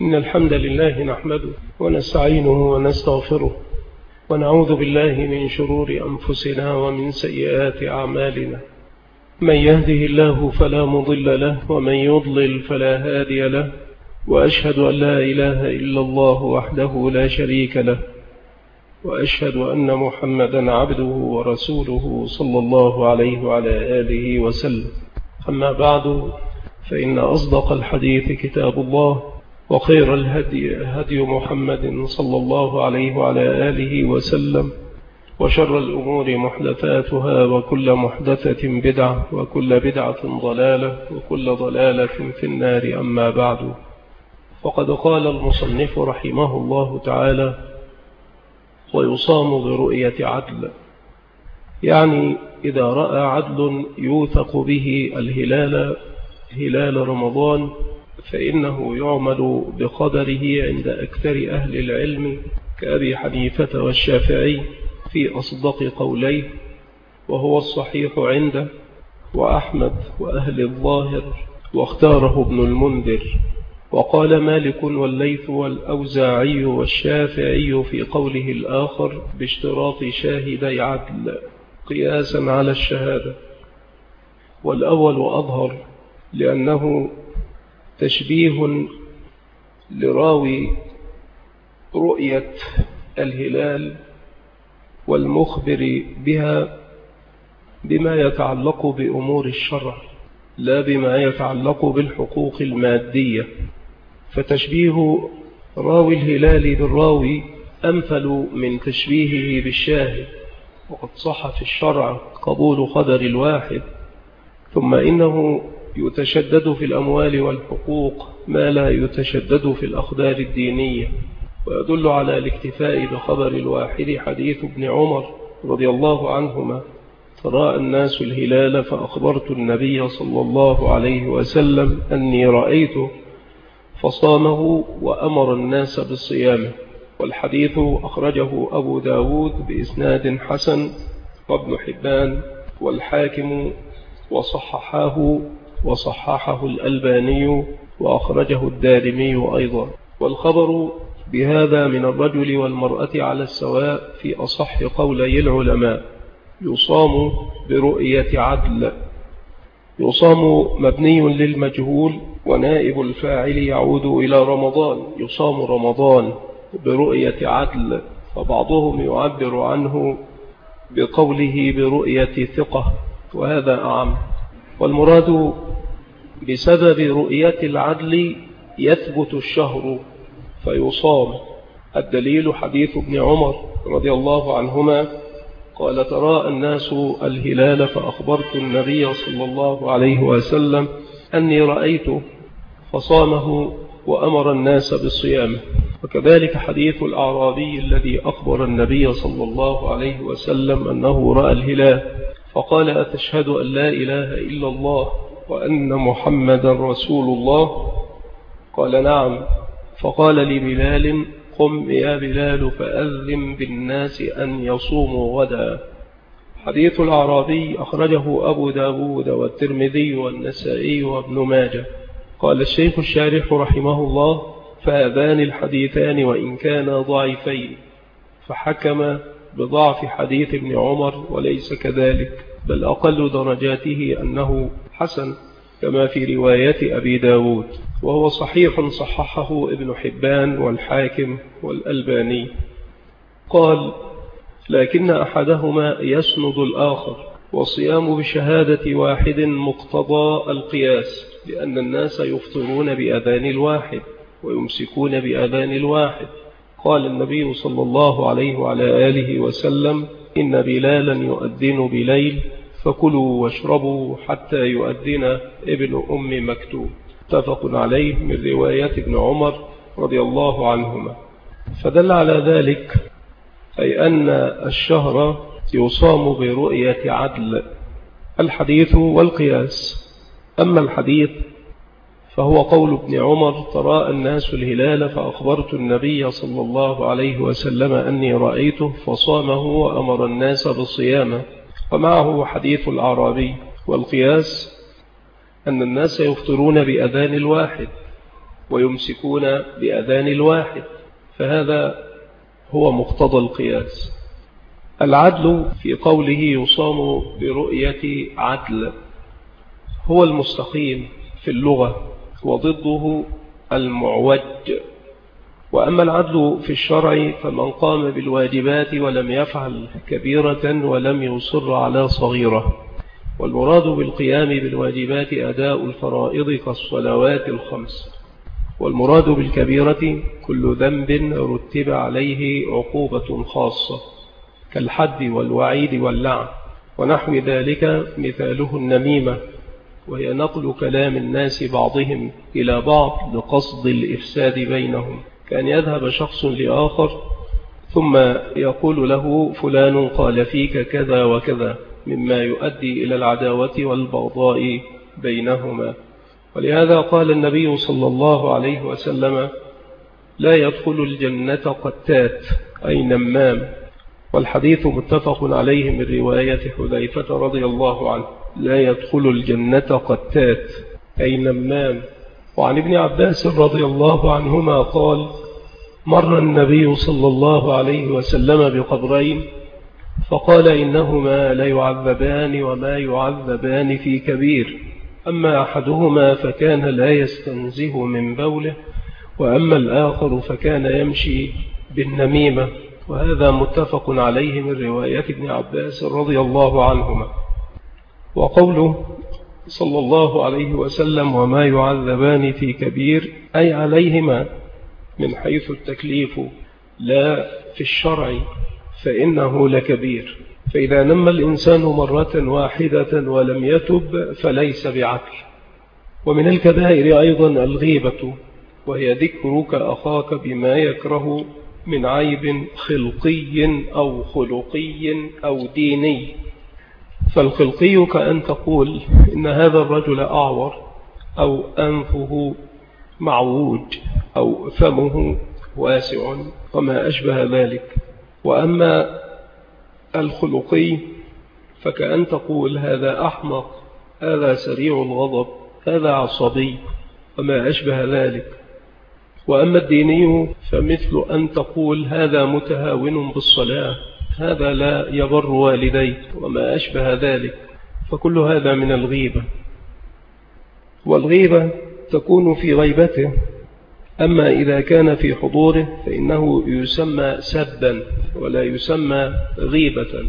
إن الحمد لله نحمده ونستعينه ونستغفره ونعوذ بالله من شرور أنفسنا ومن سيئات أعمالنا. من يهده الله فلا مضل له ومن يضلل فلا هادي له، وأشهد أن لا إله إلا الله وحده لا شريك له، وأشهد أن محمدا عبده ورسوله صلى الله عليه وعلى آله وسلم. أما بعد، فإن أصدق الحديث كتاب الله، وخير الهدي هدي محمد صلى الله عليه وعلى آله وسلم، وشر الأمور محدثاتها، وكل محدثة بدعة، وكل بدعة ضلالة، وكل ضلالة في النار. أما بعد، فقد قال المصنف رحمه الله تعالى: ويصام برؤية عدل، يعني إذا رأى عدل يوثق به الهلال هلال رمضان فإنه يعمل بخبره عند أكثر أهل العلم كأبي حنيفة والشافعي في أصدق قوليه، وهو الصحيح عنده، وأحمد وأهل الظاهر، واختاره ابن المنذر. وقال مالك والليث والأوزاعي والشافعي في قوله الآخر باشتراط شاهدي عدل قياسا على الشهادة، والأول أظهر لأنه تشبيه لراوي رؤية الهلال والمخبر بها بما يتعلق بأمور الشرع، لا بما يتعلق بالحقوق المادية. فتشبيه راوي الهلال بالراوي أمثل من تشبيهه بالشاهد، وقد صح في الشرع قبول خبر الواحد. ثم إنه يتشدد في الأموال والحقوق ما لا يتشدد في الأخبار الدينية، ويدل على الاكتفاء بخبر الواحد حديث ابن عمر رضي الله عنهما: تراءى الناس الهلال فأخبرت النبي صلى الله عليه وسلم أني رأيته فصامه وأمر الناس بالصيام. والحديث أخرجه أبو داود بإسناد حسن، وابن حبان والحاكم، وصححه الألباني، وأخرجه الدارمي أيضا. والخبر بهذا من الرجل والمرأة على السواء في أصح قولي العلماء. يصام برؤية عدل. يصام مبني للمجهول، ونائب الفاعل يعود إلى رمضان. يصام رمضان برؤية عدل، فبعضهم يعبر عنه بقوله برؤية ثقة، وهذا أعم. والمراد بسبب رؤية العدل يثبت الشهر فيصام. الدليل حديث ابن عمر رضي الله عنهما قال: تراءى الناس الهلال فأخبرت النبي صلى الله عليه وسلم أني رأيته فصامه وأمر الناس بالصيام. وكذلك حديث الأعرابي الذي أخبر النبي صلى الله عليه وسلم أنه رأى الهلال فقال: أتشهد أن لا إله إلا الله وأن محمدا رسول الله؟ قال: نعم. فقال لبلال: قم يا بلال فأذن بالناس أن يصوموا غدا. حديث الأعرابي أخرجه أبو داود والترمذي والنسائي وابن ماجه. قال الشيخ الشارح رحمه الله: فهذان الحديثان وإن كانا ضعيفين، فحكم بضعف حديث ابن عمر، وليس كذلك، بل أقل درجاته أنه حسن كما في رواية أبي داود، وهو صحيح صححه ابن حبان والحاكم والألباني. قال: لكن أحدهما يسند الآخر، والصيام بشهادة واحد مقتضى القياس، لأن الناس يفطرون بأذان الواحد ويمسكون بأذان الواحد. قال النبي صلى الله عليه وعلى آله وسلم: إن بلالا يؤذن بليل فكلوا واشربوا حتى يؤذن ابن أم مكتوم. متفق عليه من رواية ابن عمر رضي الله عنهما. فدل على ذلك أي أن الشهر يصام برؤية عدل، الحديث والقياس. أما الحديث فهو قول ابن عمر: تراءى الناس الهلال فأخبرت النبي صلى الله عليه وسلم أني رأيته فصامه وأمر الناس بالصيام. ومعه حديث الأعرابي. والقياس أن الناس يفطرون بأذان الواحد ويمسكون بأذان الواحد، فهذا هو مقتضى القياس. العدل في قوله يصام برؤية عدل هو المستقيم في اللغة، وضده المعوج. وأما العدل في الشرع فمن قام بالواجبات ولم يفعل كبيرة ولم يصر على صغيرة. والمراد بالقيام بالواجبات أداء الفرائض كالصلوات الخمس. والمراد بالكبيرة كل ذنب رتب عليه عقوبة خاصة كالحد والوعيد واللعن ونحو ذلك، مثاله النميمة، وهي نقل كلام الناس بعضهم إلى بعض لقصد الإفساد بينهم، كأن يذهب شخص لآخر ثم يقول له فلان قال فيك كذا وكذا، مما يؤدي إلى العداوة والبغضاء بينهما. ولهذا قال النبي صلى الله عليه وسلم: لا يدخل الجنة قتات أي نمام. والحديث متفق عليه من رواية حذيفة رضي الله عنه: لا يدخل الجنة قتات أي نمام. وعن ابن عباس رضي الله عنهما قال: مر النبي صلى الله عليه وسلم بقبرين فقال: إنهما لا يعذبان وما يعذبان في كبير، أما أحدهما فكان لا يستنزه من بوله، وأما الآخر فكان يمشي بالنميمة. وهذا متفق عليه من رواية ابن عباس رضي الله عنهما. وقوله صلى الله عليه وسلم: وما يعذبان في كبير، أي عليهما من حيث التكليف لا في الشرع، فإنه لكبير. فإذا نم الإنسان مرة واحدة ولم يتب فليس بعقل. ومن الكبائر أيضا الغيبة، وهي ذكرك أخاك بما يكره من عيب خلقي أو خلقي أو ديني. فالخلقي كأن تقول إن هذا الرجل أعور، أو أنفه معوج، أو فمه واسع، وما أشبه ذلك. وأما الخلقي فكأن تقول هذا أحمق، هذا سريع الغضب، هذا عصبي، وما أشبه ذلك. وأما الديني فمثل أن تقول هذا متهاون بالصلاة، هذا لا يبر والديه، وما أشبه ذلك. فكل هذا من الغيبة. والغيبة تكون في غيبته، أما إذا كان في حضوره فإنه يسمى سبا ولا يسمى غيبة.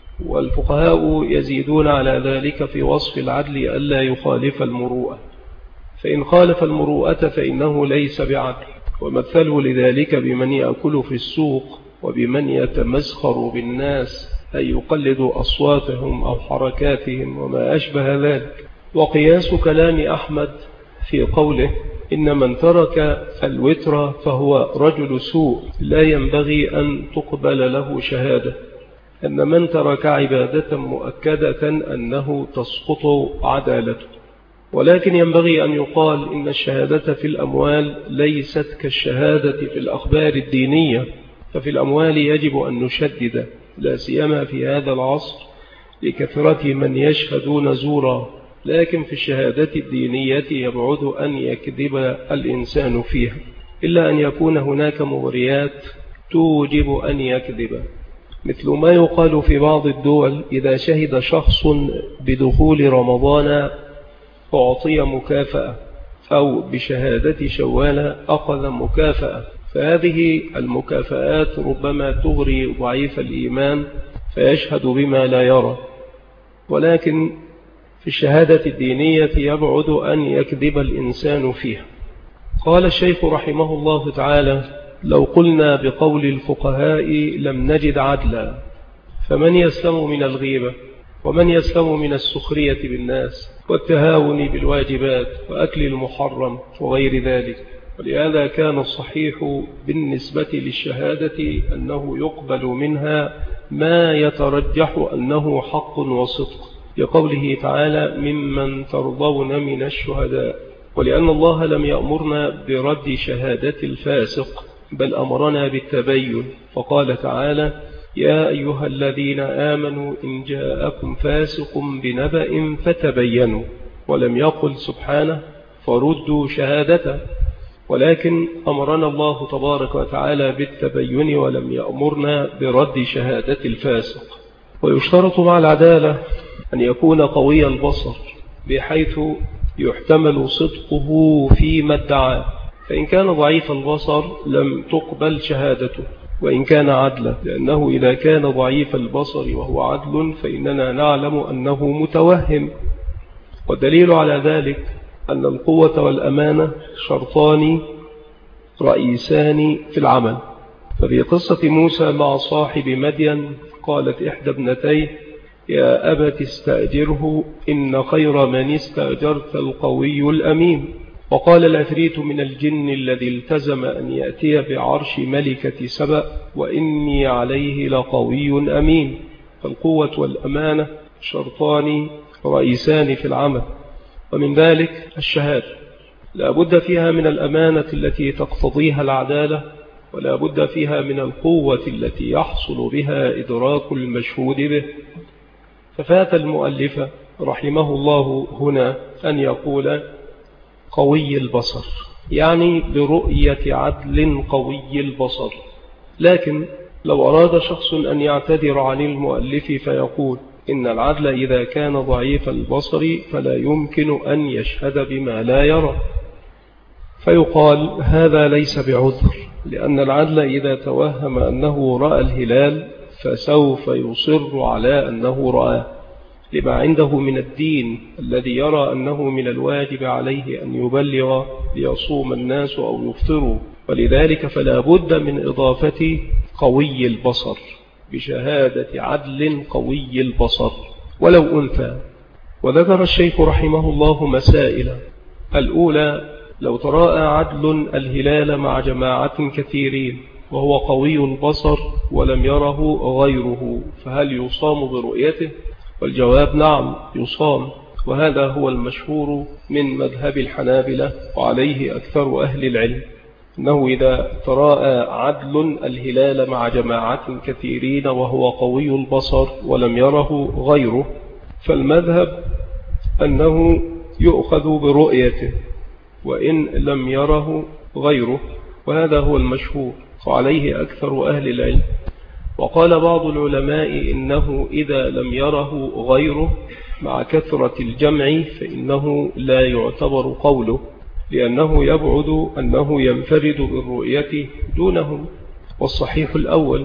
والفقهاء يزيدون على ذلك في وصف العدل ألا يخالف المروءة، فإن خالف المروءة فإنه ليس بعدل. ومثله لذلك بمن يأكل في السوق، وبمن يتمسخر بالناس أي يقلد أصواتهم أو حركاتهم، وما أشبه ذلك. وقياس كلام أحمد في قوله إن من ترك الوتر فهو رجل سوء لا ينبغي أن تقبل له شهادة، أن من ترك عبادة مؤكدة أنه تسقط عدالته. ولكن ينبغي أن يقال إن الشهادة في الأموال ليست كالشهادة في الأخبار الدينية، ففي الأموال يجب أن نشدد، لا سيما في هذا العصر لكثرة من يشهدون زورا. لكن في الشهادة الدينية يبعد أن يكذب الإنسان فيها، إلا أن يكون هناك مغريات توجب أن يكذب، مثل ما يقال في بعض الدول إذا شهد شخص بدخول رمضان أعطي مكافأة، أو بشهادة شوال أخذ مكافأة. فهذه المكافآت ربما تغري ضعيف الإيمان فيشهد بما لا يرى. ولكن في الشهادة الدينية يبعد أن يكذب الإنسان فيها. قال الشيخ رحمه الله تعالى: لو قلنا بقول الفقهاء لم نجد عدلا، فمن يسلم من الغيبة، ومن يسلم من السخرية بالناس والتهاون بالواجبات وأكل المحرم وغير ذلك. ولهذا كان الصحيح بالنسبة للشهادة أنه يقبل منها ما يترجح أنه حق وصدق، لقوله تعالى: ممن ترضون من الشهداء. ولأن الله لم يأمرنا برد شهادة الفاسق، بل أمرنا بالتبين، فقال تعالى: يا أيها الذين آمنوا إن جاءكم فاسق بنبأ فتبينوا. ولم يقل سبحانه فردوا شهادته. ولكن أمرنا الله تبارك وتعالى بالتبين ولم يأمرنا برد شهادة الفاسق. ويشترط مع العدالة أن يكون قوي البصر بحيث يحتمل صدقه فيما ادعاه، فإن كان ضعيف البصر لم تقبل شهادته وإن كان عدلا، لأنه إذا كان ضعيف البصر وهو عدل فإننا نعلم أنه متوهم. والدليل على ذلك أن القوة والأمانة شرطان رئيسان في العمل. ففي قصة موسى مع صاحب مدين قالت إحدى ابنتيه يا أبت استأجره إن خير من استأجرت القوي الأمين. وقال العفريت من الجن الذي التزم أن يأتي بعرش ملكة سبأ وإني عليه لقوي أمين. فالقوة والأمانة شرطان رئيسان في العمل، ومن ذلك الشهادة لا بد فيها من الأمانة التي تقتضيها العدالة، ولا بد فيها من القوة التي يحصل بها إدراك المشهود به. ففات المؤلف رحمه الله هنا أن يقول قوي البصر، يعني برؤية عدل قوي البصر. لكن لو أراد شخص أن يعتذر عن المؤلف فيقول إن العدل إذا كان ضعيف البصر فلا يمكن أن يشهد بما لا يرى، فيقال هذا ليس بعذر، لأن العدل إذا توهم أنه رأى الهلال فسوف يصر على أنه رآه لما عنده من الدين الذي يرى أنه من الواجب عليه أن يبلغ ليصوم الناس أو يفطروا. ولذلك فلا بد من إضافة قوي البصر بشهادة عدل قوي البصر ولو أنثى. وذكر الشيخ رحمه الله مسائل. الأولى لو تراءى عدل الهلال مع جماعة كثيرين وهو قوي البصر ولم يره غيره فهل يصام برؤيته؟ والجواب نعم يصام، وهذا هو المشهور من مذهب الحنابلة وعليه أكثر أهل العلم، أنه إذا تراءى عدل الهلال مع جماعة كثيرين وهو قوي البصر ولم يره غيره فالمذهب أنه يؤخذ برؤيته وإن لم يره غيره، وهذا هو المشهور وعليه أكثر أهل العلم. وقال بعض العلماء إنه إذا لم يره غيره مع كثرة الجمع فإنه لا يعتبر قوله، لأنه يبعد أنه ينفرد بالرؤية دونهم. والصحيح الأول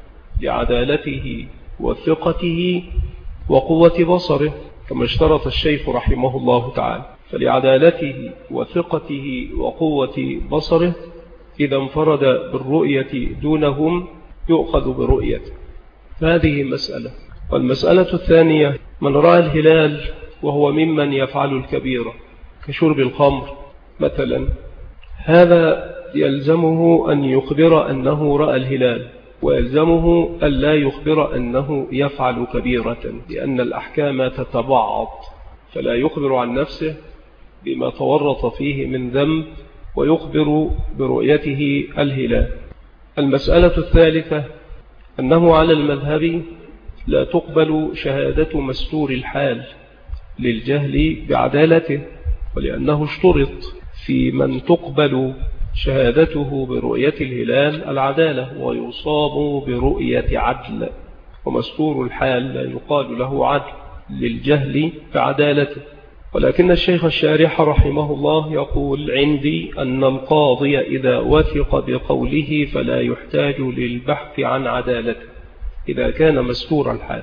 لعدالته وثقته وقوة بصره كما اشترط الشيخ رحمه الله تعالى، فلعدالته وثقته وقوة بصره إذا انفرد بالرؤية دونهم يؤخذ برؤيته. هذه مسألة. والمسألة الثانية من رأى الهلال وهو ممن يفعل الكبيرة كشرب الخمر مثلا، هذا يلزمه أن يخبر أنه رأى الهلال، ويلزمه أن لا يخبر أنه يفعل كبيرة، لأن الأحكام تتبعض، فلا يخبر عن نفسه بما تورط فيه من ذنب ويخبر برؤيته الهلال. المسألة الثالثة أنه على المذهب لا تقبل شهادة مستور الحال للجهل بعدالته، ولأنه اشترط في من تقبل شهادته برؤية الهلال العدالة، ويصاب برؤية عدل، ومستور الحال لا يقال له عدل للجهل بعدالته. ولكن الشيخ الشارح رحمه الله يقول عندي أن القاضي إذا وثق بقوله فلا يحتاج للبحث عن عدالته إذا كان مستور الحال.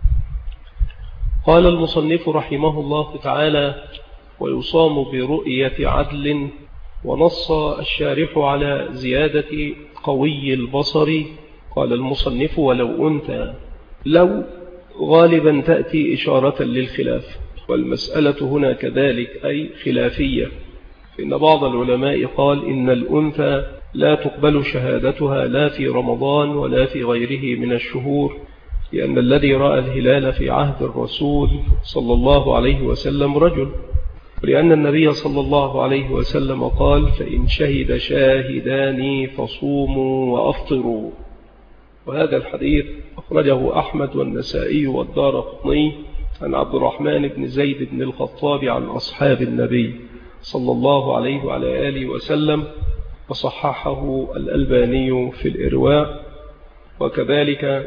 قال المصنف رحمه الله تعالى ويصام برؤية عدل، ونص الشارح على زيادة قوي البصر. قال المصنف ولو أنثى، لو غالبا تأتي إشارة للخلاف، والمسألة هنا كذلك أي خلافية، فإن بعض العلماء قال إن الأنثى لا تقبل شهادتها لا في رمضان ولا في غيره من الشهور، لأن الذي رأى الهلال في عهد الرسول صلى الله عليه وسلم رجل، ولأن النبي صلى الله عليه وسلم قال فإن شهد شاهدان فصوموا وأفطروا. وهذا الحديث أخرجه أحمد والنسائي والدارقطني عن عبد الرحمن بن زيد بن الخطاب عن أصحاب النبي صلى الله عليه وعلى آله وسلم، وصححه الألباني في الإرواء، وكذلك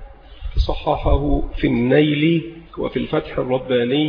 صححه في النيل وفي الفتح الرباني،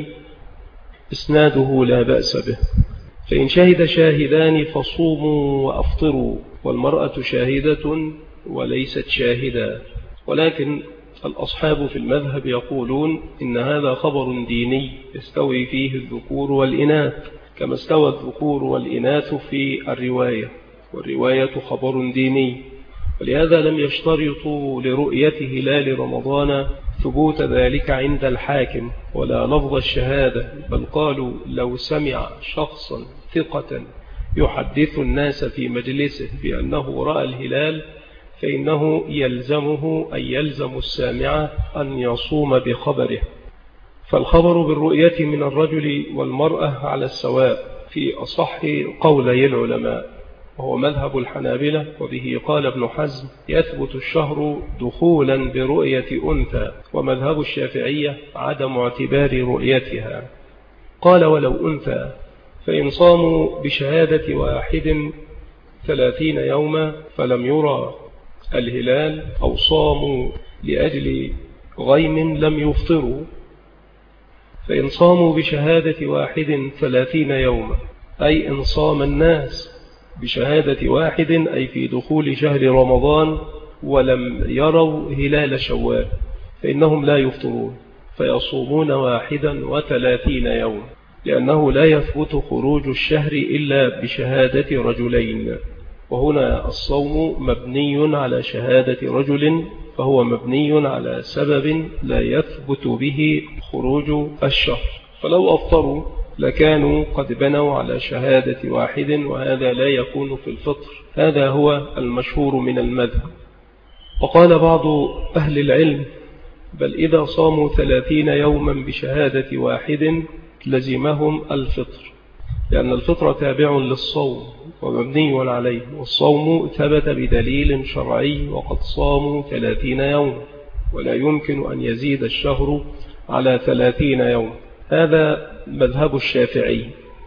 إسناده لا بأس به. فإن شهد شاهدان فصوموا وأفطروا، والمرأة شاهدة وليست شاهدا. ولكن الأصحاب في المذهب يقولون إن هذا خبر ديني يستوي فيه الذكور والإناث، كما استوى الذكور والإناث في الرواية، والرواية خبر ديني، ولهذا لم يشترطوا لرؤية هلال رمضان ثبوت ذلك عند الحاكم ولا لفظ الشهادة، بل قالوا لو سمع شخصا ثقة يحدث الناس في مجلسه بأنه رأى الهلال فإنه يلزمه أن يلزم السامع أن يصوم بخبره. فالخبر بالرؤية من الرجل والمرأة على السواء في أصح قولي العلماء، وهو مذهب الحنابلة، وبه قال ابن حزم يثبت الشهر دخولا برؤية أنثى، ومذهب الشافعية عدم اعتبار رؤيتها. قال ولو أنثى، فإن صاموا بشهادة واحد 30 يوما فلم يرى الهلال، أو صاموا لأجل غيم لم يفطروا. فإن صاموا بشهادة واحد 30 يوما، أي إن صام الناس بشهادة واحد أي في دخول شهر رمضان ولم يروا هلال شوال، فإنهم لا يفطرون، فيصومون 31 يوم، لأنه لا يثبت خروج الشهر إلا بشهادة رجلين، وهنا الصوم مبني على شهادة رجل، فهو مبني على سبب لا يثبت به خروج الشهر. فلو أفطروا لكانوا قد بنوا على شهادة واحد، وهذا لا يكون في الفطر. هذا هو المشهور من المذهب. وقال بعض أهل العلم بل إذا صاموا 30 يوما بشهادة واحد لزمهم الفطر، لأن الفطر تابع للصوم ومبني عليه، والصوم ثبت بدليل شرعي، وقد صاموا 30 يوم، ولا يمكن أن يزيد الشهر على 30 يوم. هذا مذهب الشافعي.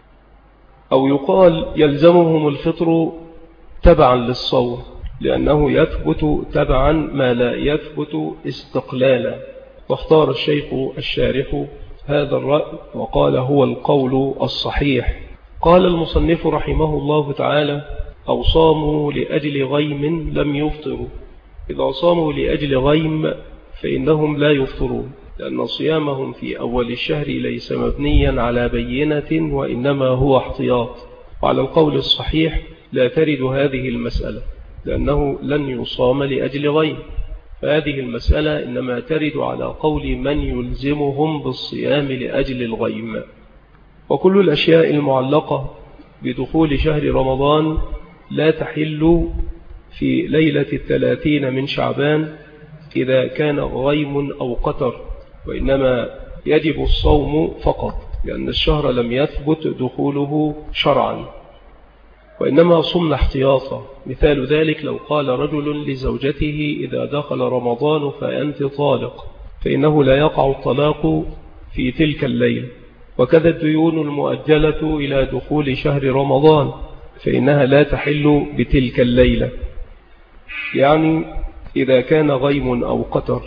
أو يقال يلزمهم الفطر تبعا للصوم، لأنه يثبت تبعا ما لا يثبت استقلالا. واختار الشيخ الشارح هذا الرأي وقال هو القول الصحيح. قال المصنف رحمه الله تعالى أو صاموا لأجل غيم لم يفطروا. إذا صاموا لأجل غيم فإنهم لا يفطرون، لأن صيامهم في أول الشهر ليس مبنيا على بينة، وإنما هو احتياط. وعلى القول الصحيح لا ترد هذه المسألة، لأنه لن يصام لأجل غيم، فهذه المسألة إنما ترد على قول من يلزمهم بالصيام لأجل الغيم. وكل الأشياء المعلقة بدخول شهر رمضان لا تحل في ليلة 30 من شعبان إذا كان غيم أو قطر، وإنما يجب الصوم فقط، لأن الشهر لم يثبت دخوله شرعا، وإنما صمنا احتياطا. مثال ذلك لو قال رجل لزوجته إذا دخل رمضان فأنت طالق، فإنه لا يقع الطلاق في تلك الليل. وكذا الديون المؤجلة إلى دخول شهر رمضان فإنها لا تحل بتلك الليلة، يعني إذا كان غيم أو قطر،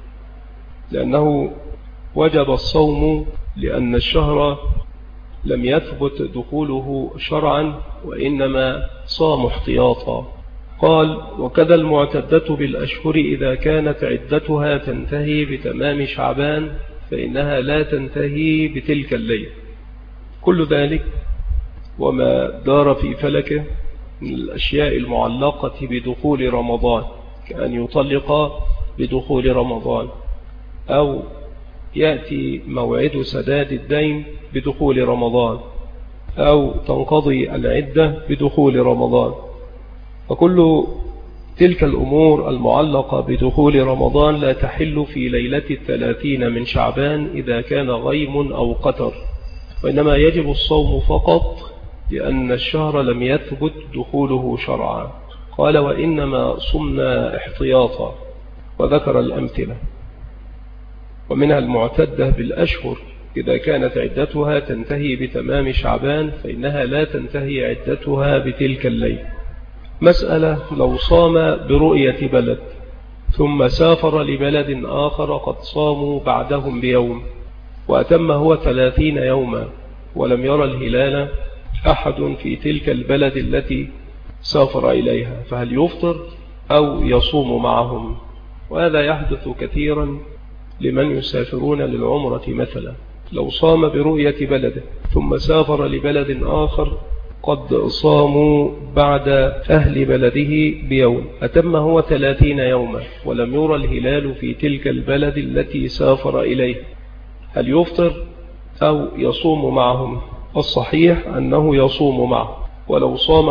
لأنه وجب الصوم لأن الشهر لم يثبت دخوله شرعا، وإنما صام احتياطا. قال وكذا المعتدة بالأشهر إذا كانت عدتها تنتهي بتمام شعبان فإنها لا تنتهي بتلك الليل. كل ذلك وما دار في فلكه من الأشياء المعلقة بدخول رمضان، كأن يطلق بدخول رمضان، أو يأتي موعد سداد الدين بدخول رمضان، أو تنقضي العدة بدخول رمضان. وكل تلك الأمور المعلقة بدخول رمضان لا تحل في ليلة 30 من شعبان إذا كان غيم أو قطر، وإنما يجب الصوم فقط لأن الشهر لم يثبت دخوله شرعا. قال وإنما صمنا احتياطا، وذكر الأمثلة، ومنها المعتدة بالأشهر إذا كانت عدتها تنتهي بتمام شعبان فإنها لا تنتهي عدتها بتلك الليل. مسألة: لو صام برؤية بلد ثم سافر لبلد آخر قد صاموا بعدهم بيوم وأتم هو 30 يوما ولم يرى الهلال أحد في تلك البلد التي سافر إليها، فهل يفطر أو يصوم معهم؟ وهذا يحدث كثيرا لمن يسافرون للعمرة مثلا. لو صام برؤية بلده ثم سافر لبلد آخر قد صاموا بعد أهل بلده بيوم، أتم هو 30 يوما ولم يرى الهلال في تلك البلد التي سافر إليه، هل يفطر أو يصوم معهم؟ الصحيح أنه يصوم معه ولو صام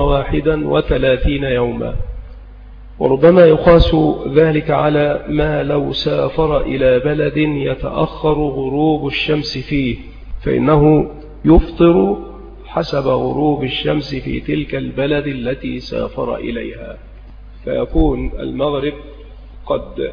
31 يوما. وربما يقاس ذلك على ما لو سافر إلى بلد يتأخر غروب الشمس فيه، فإنه يفطر حسب غروب الشمس في تلك البلد التي سافر إليها، فيكون المغرب قد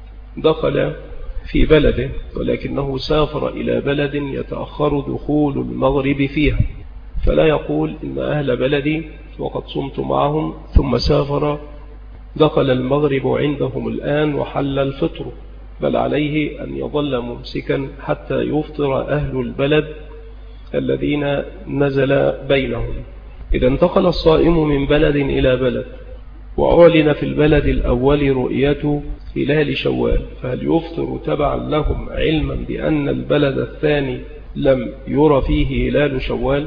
دخل في بلده ولكنه سافر إلى بلد يتأخر دخول المغرب فيها، فلا يقول إن أهل بلدي وقد صمت معهم ثم سافر دخل المغرب عندهم الآن وحل الفطر، بل عليه أن يظل ممسكا حتى يفطر أهل البلد الذين نزل بينهم. إذا انتقل الصائم من بلد إلى بلد وأعلن في البلد الأول رؤية هلال شوال، فهل يفطر تبعا لهم علما بأن البلد الثاني لم يرى فيه هلال شوال؟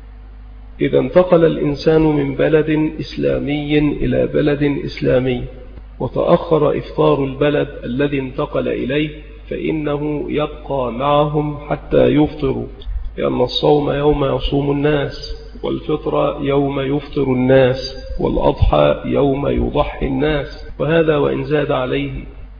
إذا انتقل الإنسان من بلد إسلامي إلى بلد إسلامي وتأخر إفطار البلد الذي انتقل إليه فإنه يبقى معهم حتى يفطروا، لأن الصوم يوم يصوم الناس، والفطر يوم يفطر الناس، والأضحى يوم يضحي الناس، وهذا وإن زاد عليه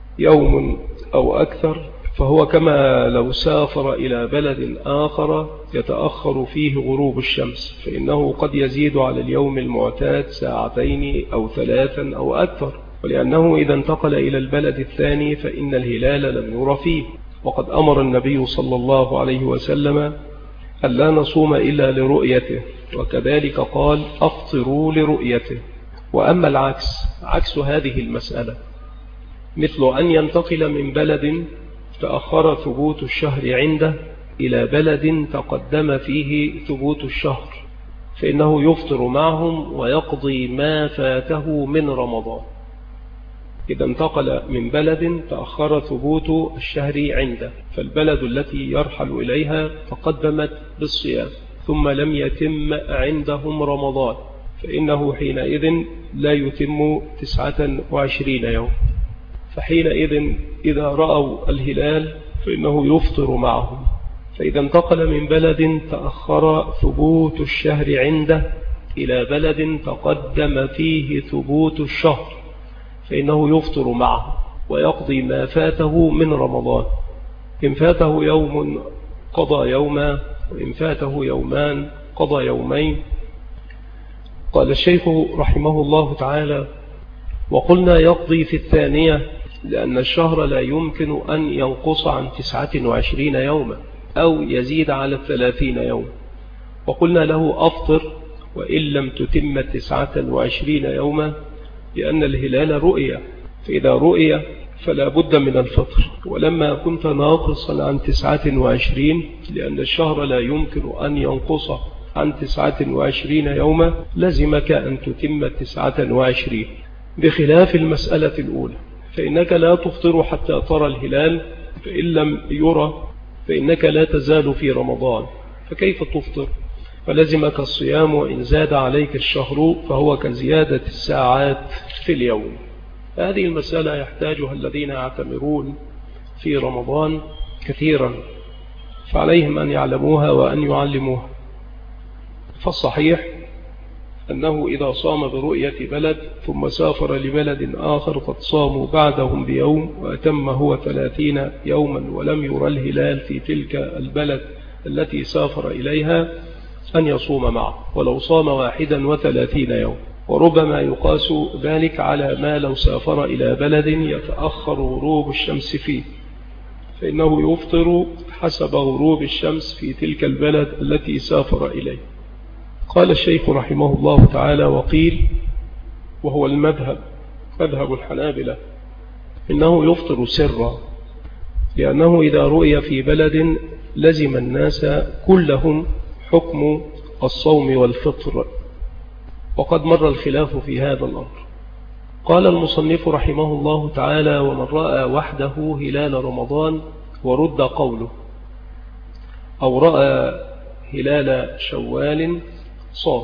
يوم أو أكثر فهو كما لو سافر إلى بلد آخر يتأخر فيه غروب الشمس، فإنه قد يزيد على اليوم المعتاد 2 أو 3 أو أكثر، ولأنه إذا انتقل إلى البلد الثاني فإن الهلال لم ير فيه. وقد أمر النبي صلى الله عليه وسلم ألا نصوم إلا لرؤيته، وكذلك قال أفطروا لرؤيته. وأما العكس، عكس هذه المسألة، مثل أن ينتقل من بلد تأخر ثبوت الشهر عنده إلى بلد تقدم فيه ثبوت الشهر، فإنه يفطر معهم ويقضي ما فاته من رمضان. إذا انتقل من بلد تأخر ثبوت الشهر عنده، فالبلد التي يرحل إليها تقدمت بالصيام ثم لم يتم عندهم رمضان، فإنه حينئذ لا يتم 29 يوم، فحينئذ إذا رأوا الهلال فإنه يفطر معهم. فإذا انتقل من بلد تأخر ثبوت الشهر عنده إلى بلد تقدم فيه ثبوت الشهر فإنه يفطر معه ويقضي ما فاته من رمضان، إن فاته يوم قضى يوما، وإن فاته يومان قضى يومين. قال الشيخ رحمه الله تعالى: وقلنا يقضي في الثانية لأن الشهر لا يمكن أن ينقص عن 29 يوما أو يزيد على 30 يوم، وقلنا له أفطر وإن لم تتم 29 يوما، لأن الهلال رؤية، فإذا رؤية فلا بد من الفطر. ولما كنت ناقصا عن 29 لأن الشهر لا يمكن أن ينقص عن 29 يوما لزمك أن تتم 29، بخلاف المسألة الأولى فإنك لا تفطر حتى ترى الهلال، فإن لم يرى فإنك لا تزال في رمضان، فكيف تفطر؟ فلزمك الصيام، وإن زاد عليك الشهر فهو كزيادة الساعات في اليوم. هذه المسألة يحتاجها الذين يعتمرون في رمضان كثيرا، فعليهم أن يعلموها وأن يعلموها. فالصحيح أنه إذا صام برؤية بلد ثم سافر لبلد آخر قد صاموا بعدهم بيوم وأتم هو 30 يوما ولم يرى الهلال في تلك البلد التي سافر إليها أن يصوم معه ولو صام 31 يوم. وربما يقاس ذلك على ما لو سافر إلى بلد يتأخر غروب الشمس فيه، فإنه يفطر حسب غروب الشمس في تلك البلد التي سافر إليه. قال الشيخ رحمه الله تعالى: وقيل، وهو المذهب مذهب الحنابلة، إنه يفطر سرا، لأنه إذا رؤي في بلد لزم الناس كلهم حكم الصوم والفطر، وقد مر الخلاف في هذا الأمر. قال المصنف رحمه الله تعالى: ومن رأى وحده هلال رمضان ورد قوله، أو رأى هلال شوال صام.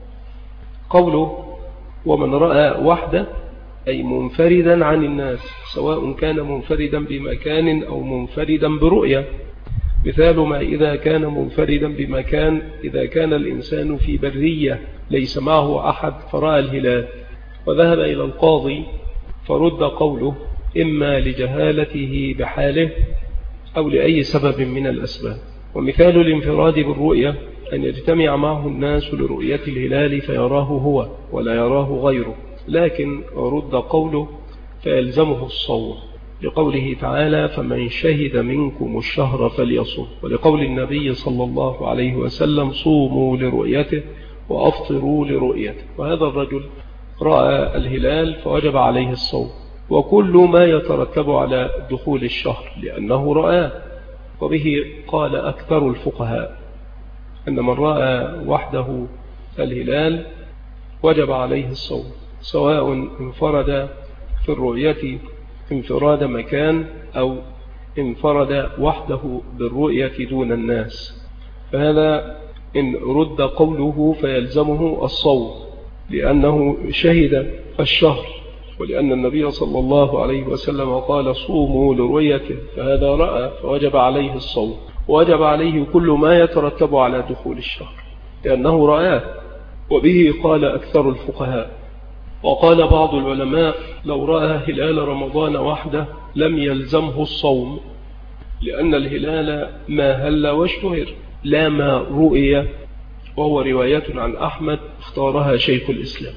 قوله ومن رأى وحده أي منفردا عن الناس، سواء كان منفردا بمكان أو منفردا برؤية. مثال ما إذا كان منفردا بمكان، إذا كان الإنسان في برية ليس معه أحد فرأى الهلال وذهب إلى القاضي فرد قوله، إما لجهالته بحاله أو لأي سبب من الأسباب. ومثال الانفراد بالرؤية أن يجتمع معه الناس لرؤية الهلال فيراه هو ولا يراه غيره، لكن رد قوله فيلزمه الصوم، لقوله تعالى: فمن شهد منكم الشهر فليصم، ولقول النبي صلى الله عليه وسلم: صوموا لرؤيته وأفطروا لرؤيته. وهذا الرجل رأى الهلال فوجب عليه الصوم، وكل ما يترتب على دخول الشهر لأنه رآه. وبه قال أكثر الفقهاء أن من رأى وحده الهلال وجب عليه الصوم، سواء انفرد في الرؤية انفراد مكان أو انفرد وحده بالرؤية دون الناس. فهذا إن رد قوله فيلزمه الصوم، لأنه شهد الشهر، ولأن النبي صلى الله عليه وسلم قال: صوموا لرؤيته، فهذا رأى فوجب عليه الصوم، ووجب عليه كل ما يترتب على دخول الشهر لأنه رآه. وبه قال أكثر الفقهاء. وقال بعض العلماء: لو رأى هلال رمضان وحده لم يلزمه الصوم، لأن الهلال ما هل واشتهر لا ما رؤية، وهو رواية عن أحمد اختارها شيخ الإسلام،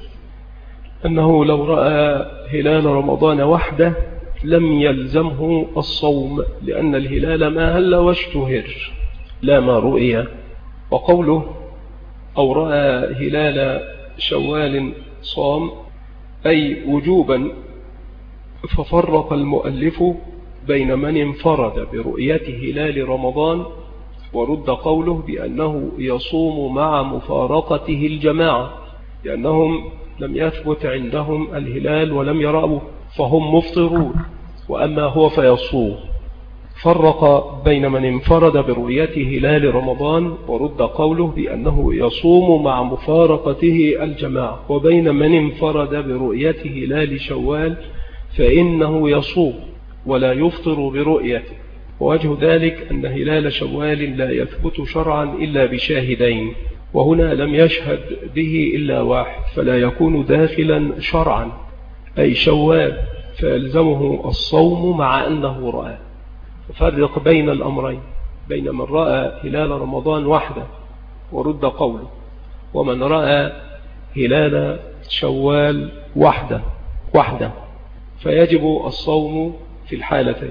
أنه لو رأى هلال رمضان وحده لم يلزمه الصوم، لأن الهلال ما هل واشتهر لا ما رؤية. وقوله أو رأى هلال شوال صام أي وجوبا، ففرق المؤلف بين من انفرد برؤية هلال رمضان ورد قوله بأنه يصوم مع مفارقته الجماعة، لأنهم لم يثبت عندهم الهلال ولم يرأوه فهم مفطرون، وأما هو فيصوم. فرق بين من انفرد برؤية هلال رمضان ورد قوله بأنه يصوم مع مفارقته الجماعة، وبين من انفرد برؤية هلال شوال فإنه يصوم ولا يفطر برؤيته. ووجه ذلك أن هلال شوال لا يثبت شرعا إلا بشاهدين، وهنا لم يشهد به إلا واحد، فلا يكون داخلا شرعا أي شوال، فيلزمه الصوم مع أنه رأى. ففرق بين الأمرين، بين من رأى هلال رمضان وحده ورد قوله، ومن رأى هلال شوال وحده فيجب الصوم في الحالتين.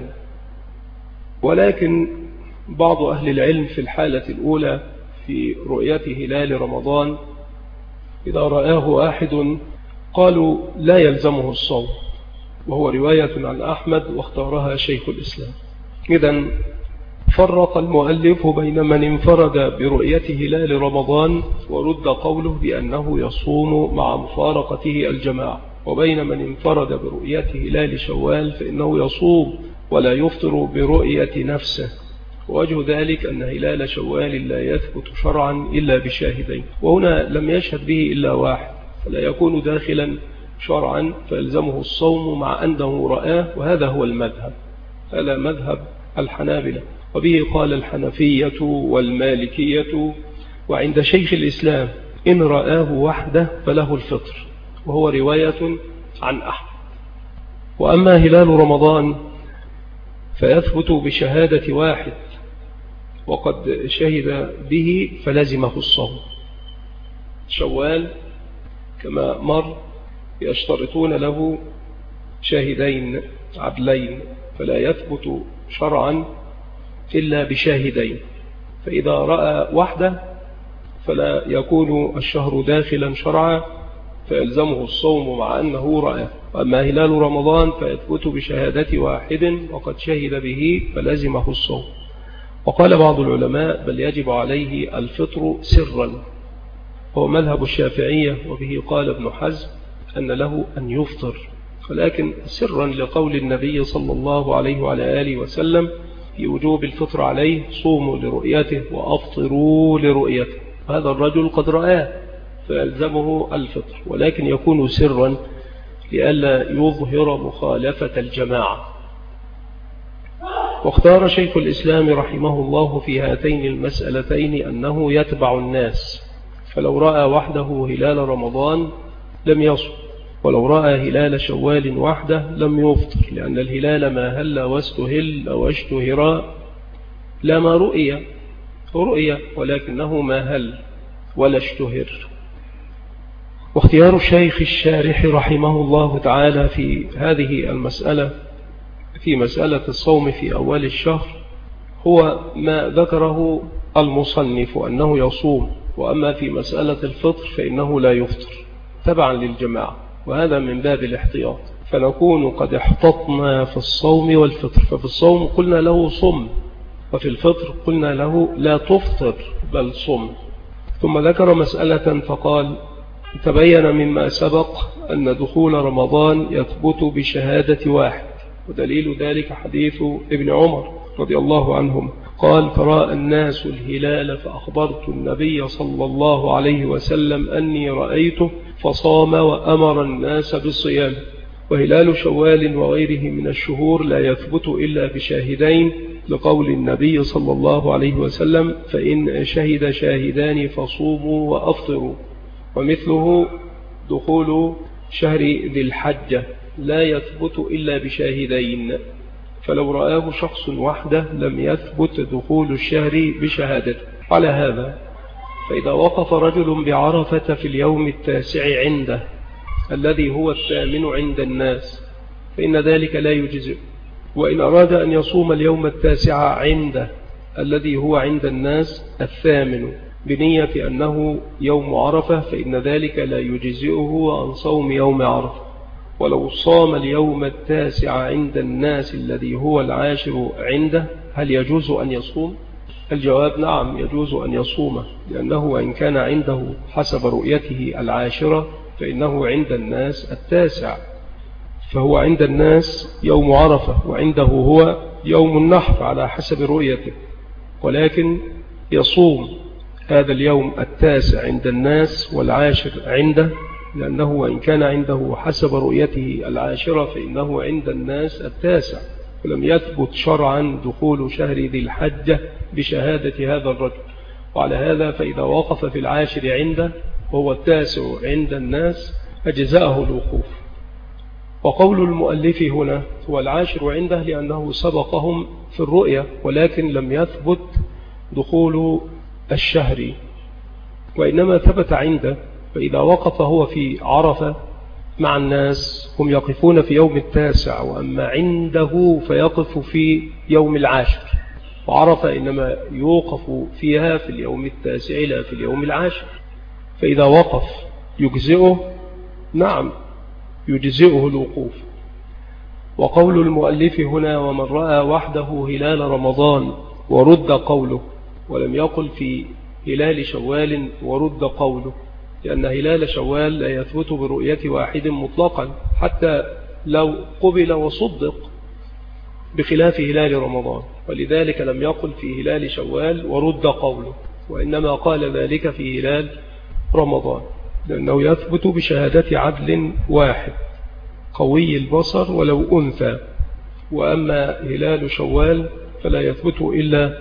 ولكن بعض أهل العلم في الحالة الأولى في رؤية هلال رمضان إذا رآه أحد قالوا لا يلزمه الصوم، وهو رواية عن أحمد واختارها شيخ الإسلام. إذن فرق المؤلف بين من انفرد برؤية هلال رمضان ورد قوله بأنه يصوم مع مفارقته الجماعة، وبين من انفرد برؤية هلال شوال فإنه يصوم ولا يفطر برؤية نفسه. ووجه ذلك أن هلال شوال لا يثبت شرعا إلا بشاهدين، وهنا لم يشهد به إلا واحد، فلا يكون داخلا شرعا فيلزمه الصوم مع أنه رآه. وهذا هو المذهب، هذا مذهب الحنابلة، وبه قال الحنفية والمالكية. وعند شيخ الإسلام إن رآه وحده فله الفطر، وهو رواية عن أحمد. وأما هلال رمضان فيثبت بشهادة واحد وقد شهد به فلزمه الصوم. شوال كما مر يشترطون له شاهدين عدلين، فلا يثبت شرعا إلا بشاهدين. فإذا رأى وحده فلا يكون الشهر داخلا شرعا فيلزمه الصوم مع أنه رأى. أما هلال رمضان فيثبت بشهادة واحد وقد شهد به فلزمه الصوم. وقال بعض العلماء بل يجب عليه الفطر سرا، هو مذهب الشافعية، وبه قال ابن حزم أن له أن يفطر، ولكن سرا لقول النبي صلى الله عليه وعلى آله وسلم في وجوب الفطر عليه: صوموا لرؤيته وأفطروا لرؤيته. هذا الرجل قد رآه فيلزمه الفطر، ولكن يكون سرا لئلا يظهر مخالفة الجماعة. واختار شيخ الإسلام رحمه الله في هاتين المسألتين أنه يتبع الناس، فلو رأى وحده هلال رمضان لم يصم، ولو رأى هلال شوال وحده لم يفطر، لأن الهلال ما هل واستهل واشتهر لا ما رؤية ولكنه ما هل ولا اشتهر. واختيار الشيخ الشارح رحمه الله تعالى في هذه المسألة في مسألة الصوم في أول الشهر هو ما ذكره المصنف أنه يصوم، وأما في مسألة الفطر فإنه لا يفطر تبعا للجماعة، وهذا من باب الاحتياط. فنكون قد احتطنا في الصوم والفطر، ففي الصوم قلنا له صم، وفي الفطر قلنا له لا تفطر بل صم. ثم ذكر مسألة فقال: تبين مما سبق أن دخول رمضان يثبت بشهادة واحد، ودليل ذلك حديث ابن عمر رضي الله عنهم قال: فرأى الناس الهلال فأخبرت النبي صلى الله عليه وسلم أني رأيته فصام وأمر الناس بالصيام. وهلال شوال وغيره من الشهور لا يثبت إلا بشاهدين، لقول النبي صلى الله عليه وسلم: فإن شهد شاهدان فصوموا وأفطروا. ومثله دخول شهر ذي الحجة لا يثبت إلا بشاهدين، فلو رآه شخص وحده لم يثبت دخول الشهر بشهادته. على هذا فإذا وقف رجل بعرفة في اليوم التاسع عنده الذي هو الثامن عند الناس فإن ذلك لا يجزئ، وإن أراد أن يصوم اليوم التاسع عنده الذي هو عند الناس الثامن بنية أنه يوم عرفة فإن ذلك لا يجزئه عن صوم يوم عرفة. ولو صام اليوم التاسع عند الناس الذي هو العاشر عنده هل يجوز أن يصوم؟ الجواب: نعم يجوز أن يصوم، لأنه وإن كان عنده حسب رؤيته العاشرة فإنه عند الناس التاسع، فهو عند الناس يوم عرفة وعنده هو يوم النحر على حسب رؤيته، ولكن يصوم هذا اليوم التاسع عند الناس والعاشر عنده، لأنه وإن كان عنده حسب رؤيته العاشرة فإنه عند الناس التاسع، ولم يثبت شرعا دخول شهر ذي الحجة بشهادة هذا الرجل. وعلى هذا فإذا وقف في العاشر عنده وهو التاسع عند الناس أجزاءه الوقوف. وقول المؤلف هنا هو العاشر عنده لأنه سبقهم في الرؤية ولكن لم يثبت دخول الشهر، وإنما ثبت عنده. فإذا وقف هو في عرفة مع الناس هم يقفون في يوم التاسع، وأما عنده فيقف في يوم العاشر، وعرفة إنما يوقف فيها في اليوم التاسع لا في اليوم العاشر. فإذا وقف يجزئه، نعم يجزئه الوقوف. وقول المؤلف هنا: ومن رأى وحده هلال رمضان ورد قوله، ولم يقل في هلال شوال ورد قوله، لأن هلال شوال لا يثبت برؤية واحد مطلقا حتى لو قبل وصدق، بخلاف هلال رمضان، ولذلك لم يقل في هلال شوال ورد قوله، وإنما قال ذلك في هلال رمضان، لأنه يثبت بشهادة عدل واحد قوي البصر ولو أنثى. وأما هلال شوال فلا يثبت إلا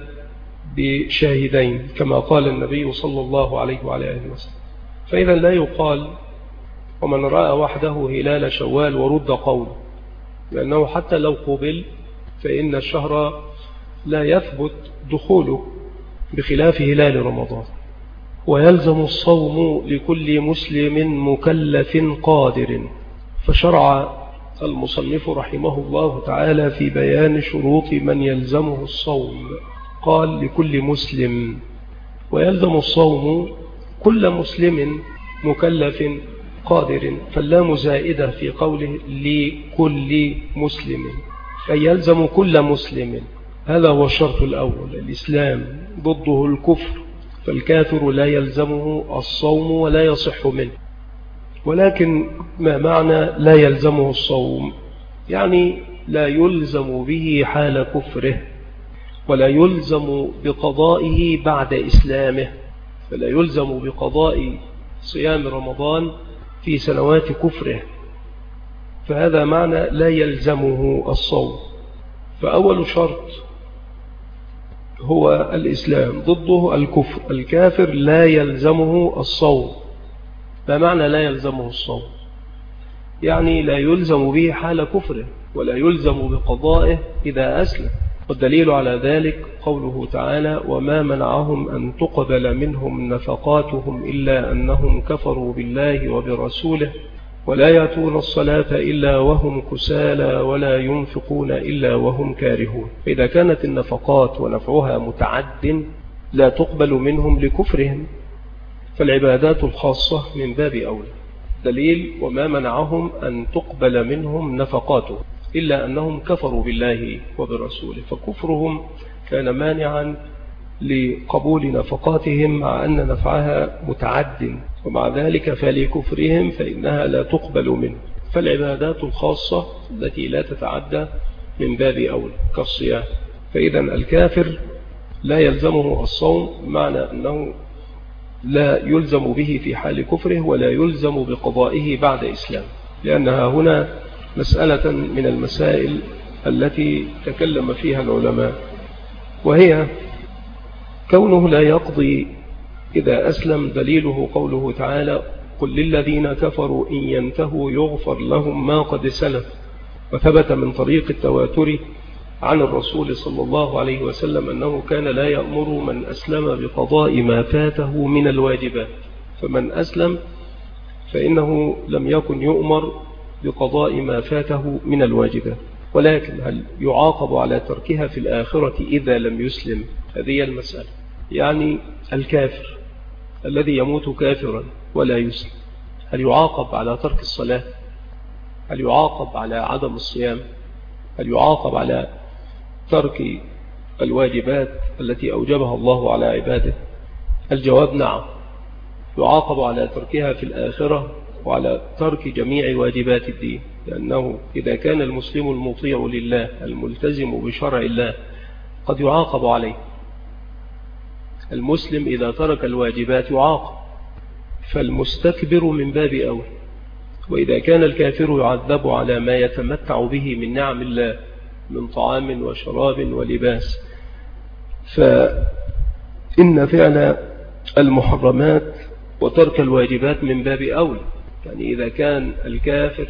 بشاهدين كما قال النبي صلى الله عليه وعلى آله وسلم. فإذا لا يقال ومن رأى وحده هلال شوال ورد قوله، لأنه حتى لو قبل فإن الشهر لا يثبت دخوله بخلاف هلال رمضان. ويلزم الصوم لكل مسلم مكلف قادر، فشرع المصنف رحمه الله تعالى في بيان شروط من يلزمه الصوم، قال لكل مسلم، ويلزم الصوم كل مسلم مكلف قادر، فاللام زائدة في قوله لكل مسلم، أي يلزم كل مسلم. هذا هو الشرط الأول، الإسلام ضده الكفر، فالكافر لا يلزمه الصوم ولا يصح منه. ولكن ما معنى لا يلزمه الصوم؟ يعني لا يلزم به حال كفره، ولا يلزم بقضائه بعد إسلامه، فلا يلزم بقضاء صيام رمضان في سنوات كفره، فهذا معنى لا يلزمه الصوم. فأول شرط هو الإسلام ضده الكفر، الكافر لا يلزمه الصوم. ما معنى لا يلزمه الصوم؟ يعني لا يلزم به حال كفره، ولا يلزم بقضائه إذا أسلم. والدليل على ذلك قوله تعالى: وما منعهم أن تقبل منهم نفقاتهم إلا أنهم كفروا بالله وبرسوله ولا يأتون الصلاة إلا وهم كسالى ولا ينفقون إلا وهم كارهون. فإذا كانت النفقات ونفعها متعد لا تقبل منهم لكفرهم، فالعبادات الخاصة من باب أولى. دليل: وما منعهم أن تقبل منهم نفقاتهم إلا أنهم كفروا بالله وبرسوله، فكفرهم كان مانعا لقبول نفقاتهم مع أن نفعها متعد، ومع ذلك فلكفرهم فإنها لا تقبل منه. فالعبادات الخاصة التي لا تتعدى من باب أولى كالصيام. فإذا الكافر لا يلزمه الصوم، معنى أنه لا يلزم به في حال كفره ولا يلزم بقضائه بعد إسلام، لأنها هنا مسألة من المسائل التي تكلم فيها العلماء، وهي كونه لا يقضي إذا أسلم. دليله قوله تعالى: قل للذين كفروا إن ينتهوا يغفر لهم ما قد سلف. وثبت من طريق التواتر عن الرسول صلى الله عليه وسلم أنه كان لا يأمر من أسلم بقضاء ما فاته من الواجبات، فمن أسلم فإنه لم يكن يؤمر بقضاء ما فاته من الواجبات. ولكن هل يعاقب على تركها في الآخرة إذا لم يسلم؟ هذه المسألة. يعني الكافر الذي يموت كافرا ولا يسلم، هل يعاقب على ترك الصلاة؟ هل يعاقب على عدم الصيام؟ هل يعاقب على ترك الواجبات التي أوجبها الله على عباده؟ الجواب نعم، يعاقب على تركها في الآخرة وعلى ترك جميع واجبات الدين، لأنه إذا كان المسلم المطيع لله الملتزم بشرع الله قد يعاقب عليه. المسلم إذا ترك الواجبات يعاقب، فالمستكبر من باب أول. وإذا كان الكافر يعذب على ما يتمتع به من نعم الله من طعام وشراب ولباس، فإن فعل المحرمات وترك الواجبات من باب أولى. يعني إذا كان الكافر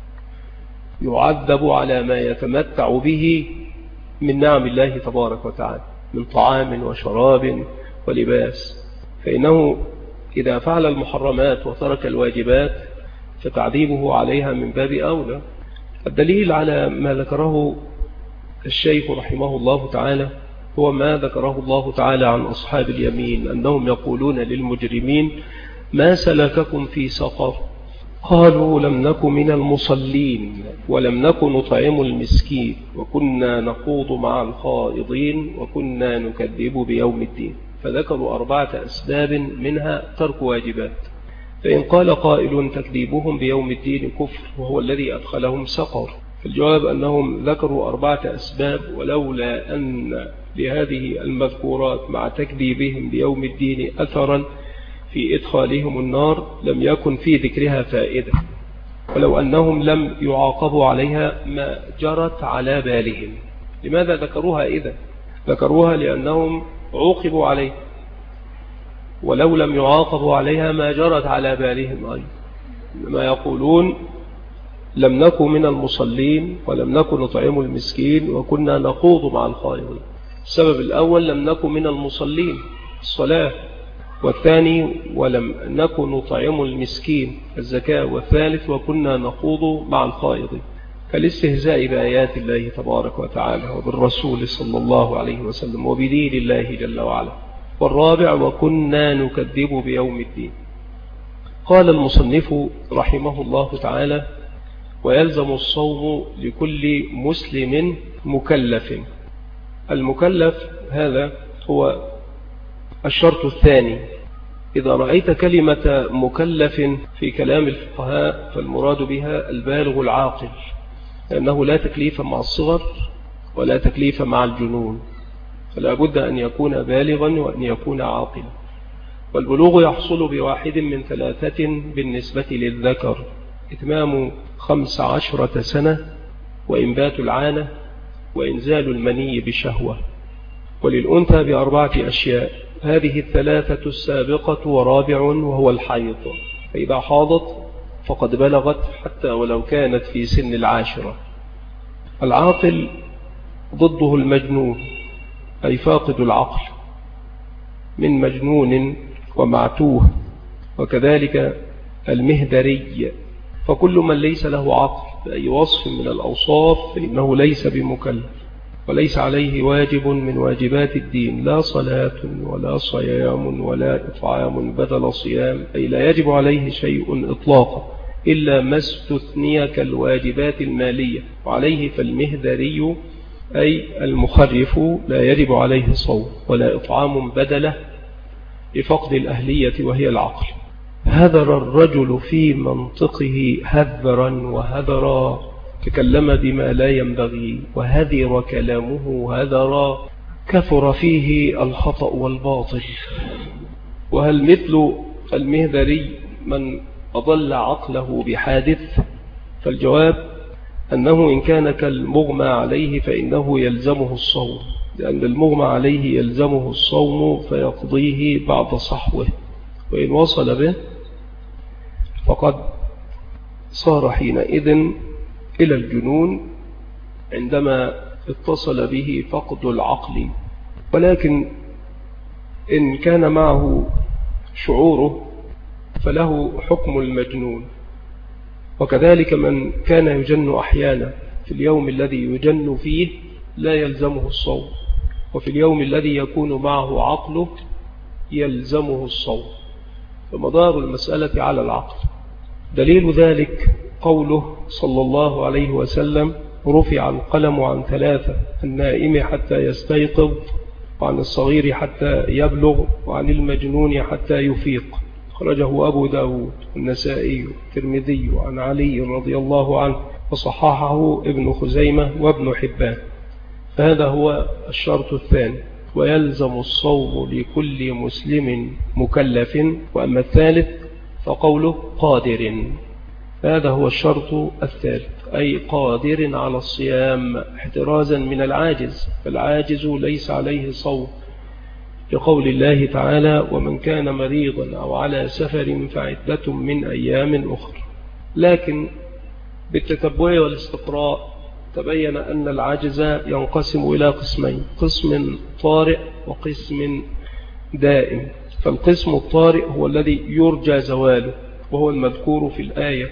يعذب على ما يتمتع به من نعم الله تبارك وتعالى من طعام وشراب ولباس، فإنه إذا فعل المحرمات وترك الواجبات فتعذيبه عليها من باب أولى. الدليل على ما ذكره الشيخ رحمه الله تعالى هو ما ذكره الله تعالى عن أصحاب اليمين أنهم يقولون للمجرمين: ما سلككم في سقر؟ قالوا: لم نك من المصلين ولم نك نطعم المسكين وكنا نخوض مع الخائضين وكنا نكذب بيوم الدين. فذكروا 4 أسباب منها ترك واجبات. فإن قال قائل: تكذيبهم بيوم الدين كفر وهو الذي أدخلهم سقر، فالجواب أنهم ذكروا 4 أسباب، ولولا أن لهذه المذكورات مع تكذيبهم بيوم الدين أثرا في إدخالهم النار لم يكن في ذكرها فائدة، ولو أنهم لم يعاقبوا عليها ما جرت على بالهم. لماذا ذكروها إذا؟ ذكروها لأنهم عوقبوا عليه، ولو لم يعاقبوا عليها ما جرت على بالهم أيضا. ما يقولون: لم نكن من المصلين ولم نكن نطعم المسكين وكنا نخوض مع الخائضين. السبب الأول لم نكن من المصلين الصلاة، والثاني ولم نكن نطعم المسكين الزكاة، والثالث وكنا نخوض مع الخائضين. الاستهزاء بآيات الله تبارك وتعالى وبالرسول صلى الله عليه وسلم وبدين الله جل وعلا. والرابع وكنا نكذب بيوم الدين. قال المصنف رحمه الله تعالى: ويلزم الصوم لكل مسلم مكلف. المكلف هذا هو الشرط الثاني. إذا رأيت كلمة مكلف في كلام الفقهاء فالمراد بها البالغ العاقل، لأنه لا تكليف مع الصغر ولا تكليف مع الجنون، فلا بد أن يكون بالغا وأن يكون عاقلا. والبلوغ يحصل بواحد من ثلاثة بالنسبة للذكر: إتمام 15 سنة، وإنبات العانة، وإنزال المني بشهوة. وللأنثى ب4 أشياء، هذه الثلاثة السابقة ورابع وهو الحيض، فإذا حاضت فقد بلغت حتى ولو كانت في سن 10. العاقل ضده المجنون، أي فاقد العقل، من مجنون ومعتوه، وكذلك المهدري. فكل من ليس له عقل بأي وصف من الأوصاف فإنه ليس بمكلف، وليس عليه واجب من واجبات الدين، لا صلاة ولا صيام ولا إطعام بدل صيام، أي لا يجب عليه شيء إطلاقا إلا ما استثني كالواجبات المالية. وعليه فالمهدري أي المخرف لا يجب عليه صوم ولا إطعام بدله لفقد الأهلية وهي العقل. هذر الرجل في منطقه هذرا وهذرا، تكلم بما لا ينبغي، وهذر كلامه هذرا، كثر فيه الخطأ والباطل. وهل مثل المهذري من أضل عقله بحادث؟ فالجواب أنه إن كان كالمغمى عليه فإنه يلزمه الصوم، لأن المغمى عليه يلزمه الصوم فيقضيه بعد صحوه، وإن وصل به فقد صار حينئذ إلى الجنون عندما اتصل به فقد العقل. ولكن إن كان معه شعوره فله حكم المجنون. وكذلك من كان يجن أحيانا، في اليوم الذي يجن فيه لا يلزمه الصوم، وفي اليوم الذي يكون معه عقله يلزمه الصوم، فمدار المسألة على العقل. دليل ذلك قوله صلى الله عليه وسلم: رفع القلم عن 3، النائم حتى يستيقظ، وعن الصغير حتى يبلغ، وعن المجنون حتى يفيق. خرجه أبو داود والنسائي والترمذي عن علي رضي الله عنه، وصححه ابن خزيمة وابن حبان. فهذا هو الشرط الثاني: ويلزم الصوم لكل مسلم مكلف. وأما الثالث فقوله قادر، هذا هو الشرط الثالث، أي قادر على الصيام احترازا من العاجز، فالعاجز ليس عليه صوم، لقول الله تعالى: ومن كان مريضا أو على سفر فعدة من أيام أخرى. لكن بالتتبع والاستقراء تبين أن العجز ينقسم إلى قسمين: قسم طارئ وقسم دائم. فالقسم الطارئ هو الذي يرجى زواله، وهو المذكور في الآية: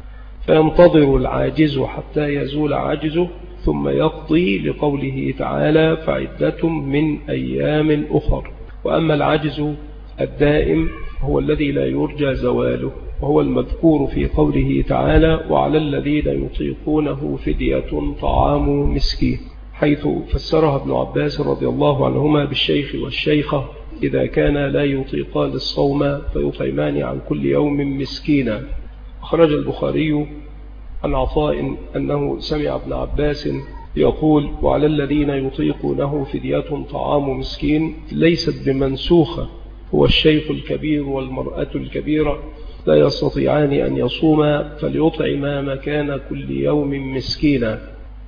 فينتظر العاجز حتى يزول عجزه ثم يقضي، لقوله تعالى: فعدة من أيام أخر. وأما العجز الدائم هو الذي لا يرجى زواله، وهو المذكور في قوله تعالى: وعلى الذين يطيقونه فدية طعام مسكين، حيث فسرها ابن عباس رضي الله عنهما بالشيخ والشيخة إذا كان لا يطيقان الصوم فيطعمان عن كل يوم مسكينا. خرج البخاري عن عطاء أنه سمع ابن عباس يقول: وعلى الذين يطيقونه فدية طعام مسكين، ليست بمنسوخة، هو الشيخ الكبير والمرأة الكبيرة لا يستطيعان أن يصوما فليطعما مكان كل يوم مسكينا.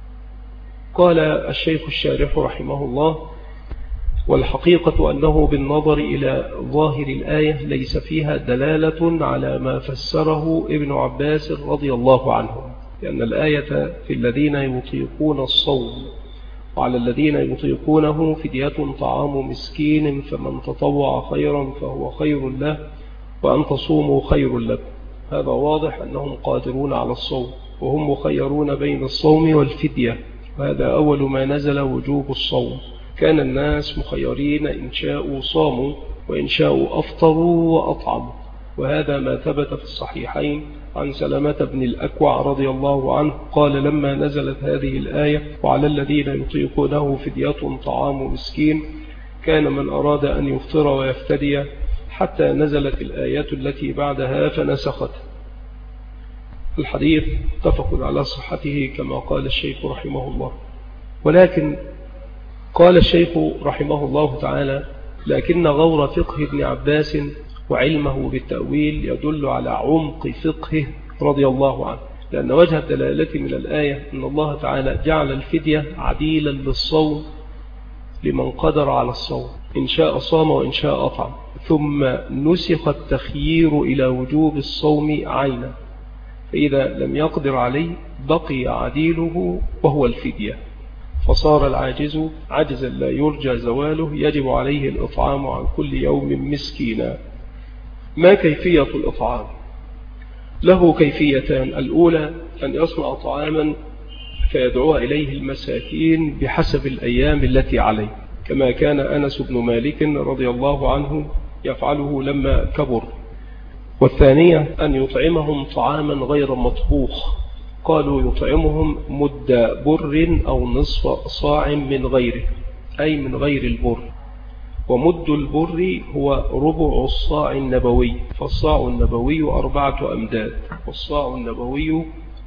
قال الشيخ الشارح رحمه الله: والحقيقة أنه بالنظر إلى ظاهر الآية ليس فيها دلالة على ما فسره ابن عباس رضي الله عنه، لأن الآية في الذين يطيقون الصوم، وعلى الذين يطيقونه فدية طعام مسكين، فمن تطوع خيرا فهو خير له، وأن تصوموا خير لكم. هذا واضح أنهم قادرون على الصوم، وهم مخيرون بين الصوم والفدية، وهذا أول ما نزل وجوب الصوم. كان الناس مخيرين إن شاءوا صاموا وإن شاءوا أفطروا وأطعموا، وهذا ما ثبت في الصحيحين عن سلمة بن الأكوع رضي الله عنه قال لما نزلت هذه الآية وعلى الذين يطيقونه فدية طعام مسكين كان من أراد أن يفطر ويفتدي حتى نزلت الآية التي بعدها فنسخت. الحديث اتفق على صحته كما قال الشيخ رحمه الله. ولكن قال الشيخ رحمه الله تعالى: لكن غور فقه ابن عباس وعلمه بالتأويل يدل على عمق فقهه رضي الله عنه، لأن وجه الدلالة من الآية أن الله تعالى جعل الفدية عديلا للصوم لمن قدر على الصوم، إن شاء صام وإن شاء أطعم، ثم نسخ التخيير إلى وجوب الصوم عينا، فإذا لم يقدر عليه بقي عديله وهو الفدية، فصار العاجز عجزا لا يرجى زواله يجب عليه الإطعام عن كل يوم مسكينا. ما كيفية الإطعام؟ له كيفيتان: الأولى أن يصنع طعاما فيدعوها إليه المساكين بحسب الأيام التي عليه، كما كان أنس بن مالك رضي الله عنه يفعله لما كبر. والثانية أن يطعمهم طعاما غير مطبوخ، قالوا يطعمهم مد بر أو نصف صاع من غيره، أي من غير البر. ومد البر هو ربع الصاع النبوي، فالصاع النبوي 4 أمداد، والصاع النبوي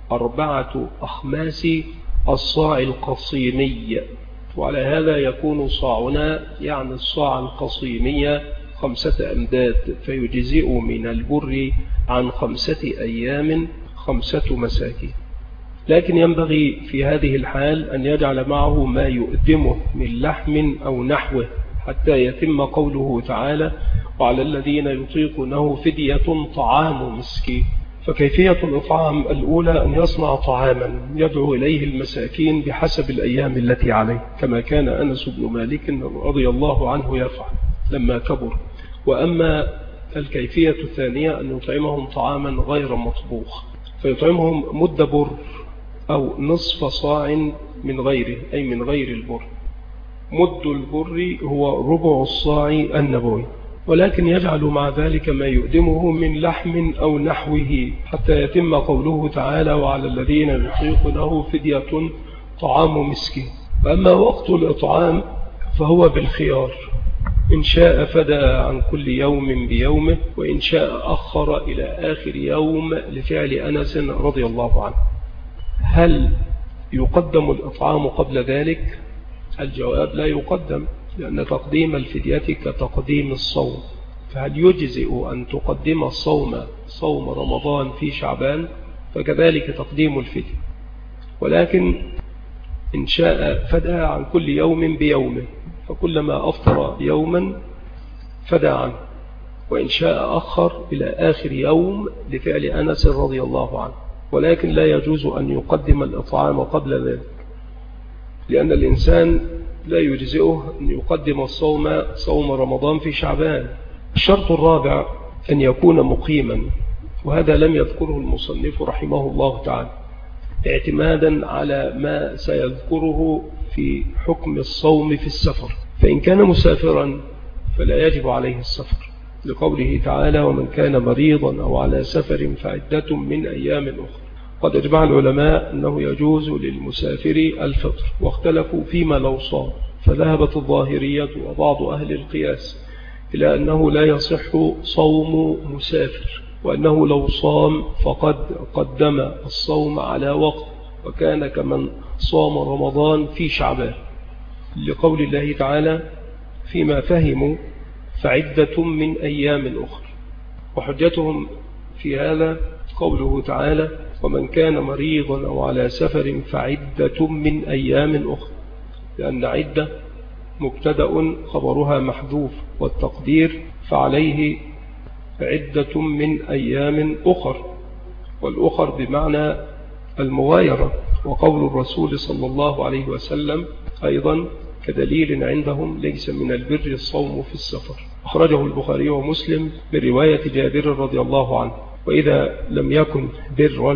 4 أخماس الصاع القصيمي، وعلى هذا يكون صاعنا يعني الصاع القصيمي 5 أمداد، فيجزئ من البر عن 5 أيام 5 مساكين. لكن ينبغي في هذه الحال أن يجعل معه ما يؤدمه من لحم أو نحوه حتى يتم قوله تعالى: وعلى الذين يطيقونه فدية طعام مسكين. فكيفية الإطعام: الأولى أن يصنع طعاما يدعو إليه المساكين بحسب الأيام التي عليه، كما كان أنس بن مالك رضي الله عنه يفعل لما كبر. وأما الكيفية الثانية أن يطعمهم طعاما غير مطبوخ، فيطعمهم مد بر أو نصف صاع من غيره، أي من غير البر. مد البر هو ربع الصاع النبوي، ولكن يجعل مع ذلك ما يؤدمه من لحم أو نحوه حتى يتم قوله تعالى: وعلى الذين يطيقونه فدية طعام مسكين. وأما وقت الإطعام فهو بالخيار، إن شاء فدى عن كل يوم بيومه، وإن شاء أخر إلى آخر يوم لفعل أنس رضي الله عنه. هل يقدم الإطعام قبل ذلك؟ الجواب: لا يقدم، لأن تقديم الفدية كتقديم الصوم، فهل يجزئ أن تقدم صوم رمضان في شعبان؟ فكذلك تقديم الفدية. ولكن إن شاء فدى عن كل يوم بيومه، فكلما أفطر يوما فدى عنه، وإن شاء أخر إلى آخر يوم لفعل أنس رضي الله عنه. ولكن لا يجوز أن يقدم الإطعام قبل ذلك، لأن الإنسان لا يجزئه أن يقدم صوم رمضان في شعبان. الشرط الرابع أن يكون مقيما، وهذا لم يذكره المصنف رحمه الله تعالى، اعتمادا على ما سيذكره في حكم الصوم في السفر. فإن كان مسافرا فلا يجب عليه السفر، لقوله تعالى: ومن كان مريضا أو على سفر فعدة من أيام أخرى. قد أجمع العلماء أنه يجوز للمسافر الفطر، واختلفوا فيما لو صام، فذهبت الظاهرية وبعض أهل القياس إلى أنه لا يصح صوم مسافر، وأنه لو صام فقد قدم الصوم على وقت، وكان كمن صام رمضان في شعبان، لقول الله تعالى: فيما فهموا فعدة من أيام أخرى. وحجتهم في هذا قوله تعالى: ومن كان مريضا أو على سفر فعدة من أيام أخرى، لأن عدة مبتدأ خبرها محذوف، والتقدير فعليه عدة من أيام أخر، والأخر بمعنى المغايرة. وقول الرسول صلى الله عليه وسلم أيضا كدليل عندهم: ليس من البر الصوم في السفر. أخرجه البخاري ومسلم برواية جابر رضي الله عنه. وإذا لم يكن برا